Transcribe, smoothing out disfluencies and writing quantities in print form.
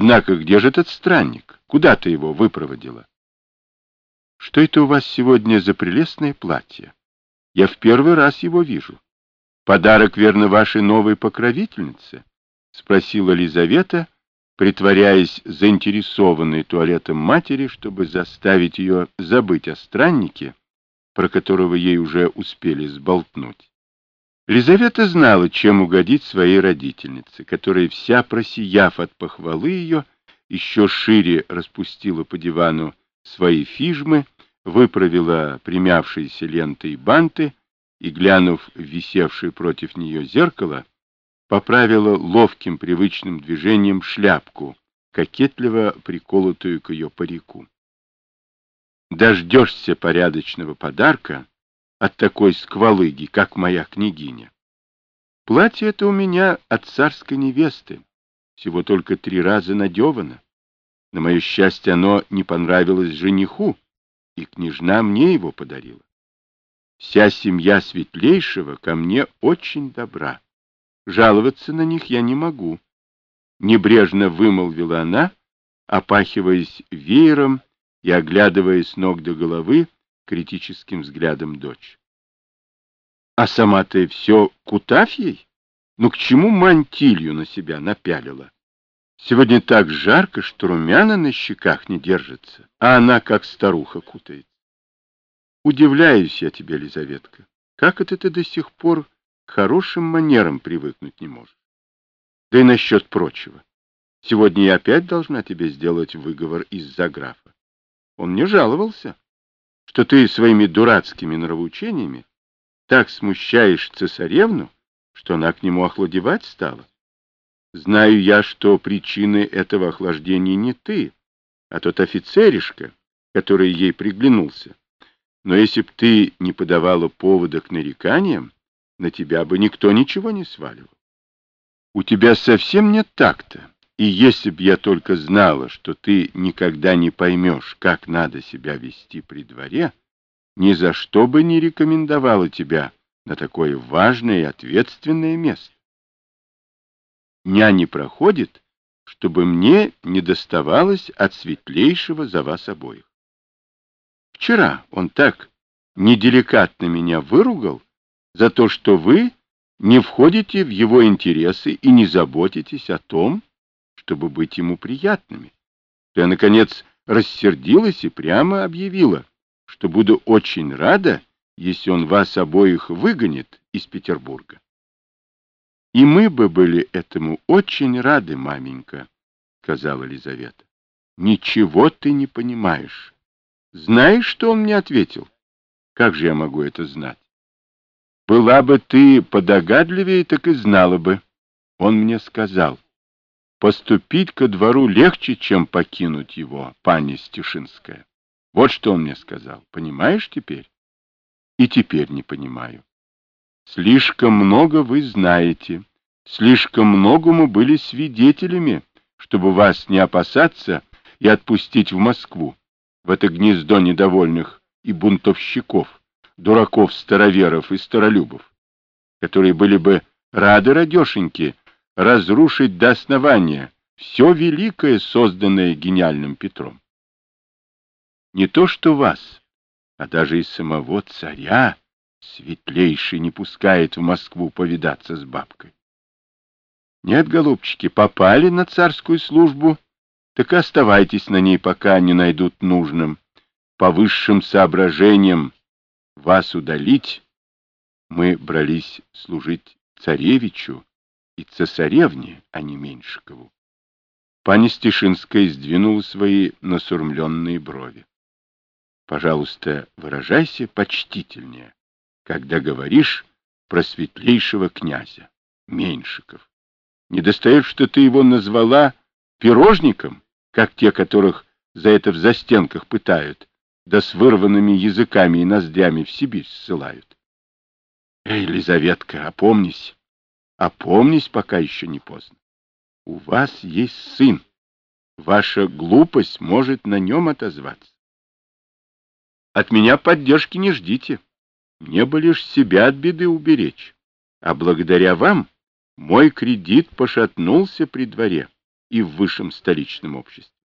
Однако где же этот странник? Куда ты его выпроводила? Что это у вас сегодня за прелестное платье? Я в первый раз его вижу. Подарок, верно, вашей новой покровительнице? Спросила Лизавета, притворяясь заинтересованной туалетом матери, чтобы заставить ее забыть о страннике, про которого ей уже успели сболтнуть. Лизавета знала, чем угодить своей родительнице, которая, вся просияв от похвалы ее, еще шире распустила по дивану свои фижмы, выправила примявшиеся ленты и банты и, глянув в висевшее против нее зеркало, поправила ловким привычным движением шляпку, кокетливо приколотую к ее парику. Дождешься порядочного подарка от такой сквалыги, как моя княгиня. Платье это у меня от царской невесты, всего только 3 раза надевано. На мое счастье, оно не понравилось жениху, и княжна мне его подарила. Вся семья Светлейшего ко мне очень добра. Жаловаться на них я не могу. Небрежно вымолвила она, опахиваясь веером и оглядывая с ног до головы критическим взглядом дочь. А сама-то все кутафьей? Ну к чему мантилью на себя напялила? Сегодня так жарко, что румяна на щеках не держится, а она как старуха кутает. Удивляюсь я тебе, Лизаветка, как это ты до сих пор к хорошим манерам привыкнуть не можешь? Да и насчет прочего. Сегодня я опять должна тебе сделать выговор из-за графа. Он мне жаловался, что ты своими дурацкими нравоучениями так смущаешь цесаревну, что она к нему охладевать стала. Знаю я, что причиной этого охлаждения не ты, а тот офицеришка, который ей приглянулся. Но если б ты не подавала повода к нареканиям, на тебя бы никто ничего не сваливал. У тебя совсем нет такта, и если б я только знала, что ты никогда не поймешь, как надо себя вести при дворе, ни за что бы не рекомендовала тебя на такое важное и ответственное место. Дня не проходит, чтобы мне не доставалось от Светлейшего за вас обоих. Вчера он так неделикатно меня выругал за то, что вы не входите в его интересы и не заботитесь о том, чтобы быть ему приятными. Я, наконец, рассердилась и прямо объявила, что буду очень рада, если он вас обоих выгонит из Петербурга. И мы бы были этому очень рады, маменька, сказала Лизавета. Ничего ты не понимаешь. Знаешь, что он мне ответил? Как же я могу это знать? Была бы ты подогадливее, так и знала бы. Он мне сказал, поступить ко двору легче, чем покинуть его, пани Стешинская. Вот что он мне сказал. Понимаешь теперь? И теперь не понимаю. Слишком много вы знаете, слишком многому были свидетелями, чтобы вас не опасаться и отпустить в Москву, в это гнездо недовольных и бунтовщиков, дураков-староверов и старолюбов, которые были бы рады, радешеньки, разрушить до основания все великое, созданное гениальным Петром. Не то что вас, а даже и самого царя Светлейший не пускает в Москву повидаться с бабкой. Нет, голубчики, попали на царскую службу, так и оставайтесь на ней, пока не найдут нужным. По высшим соображениям вас удалить мы брались служить царевичу и цесаревне, а не Меньшикову. Пани Стешинская сдвинула свои насурмленные брови. Пожалуйста, выражайся почтительнее, когда говоришь про светлейшего князя, Меньшиков. Не достает, что ты его назвала пирожником, как те, которых за это в застенках пытают, да с вырванными языками и ноздрями в Сибирь ссылают. Эй, Лизаветка, опомнись. Опомнись, пока еще не поздно. У вас есть сын. Ваша глупость может на нем отозваться. От меня поддержки не ждите. Мне бы лишь себя от беды уберечь. А благодаря вам мой кредит пошатнулся при дворе. и в высшем столичном обществе.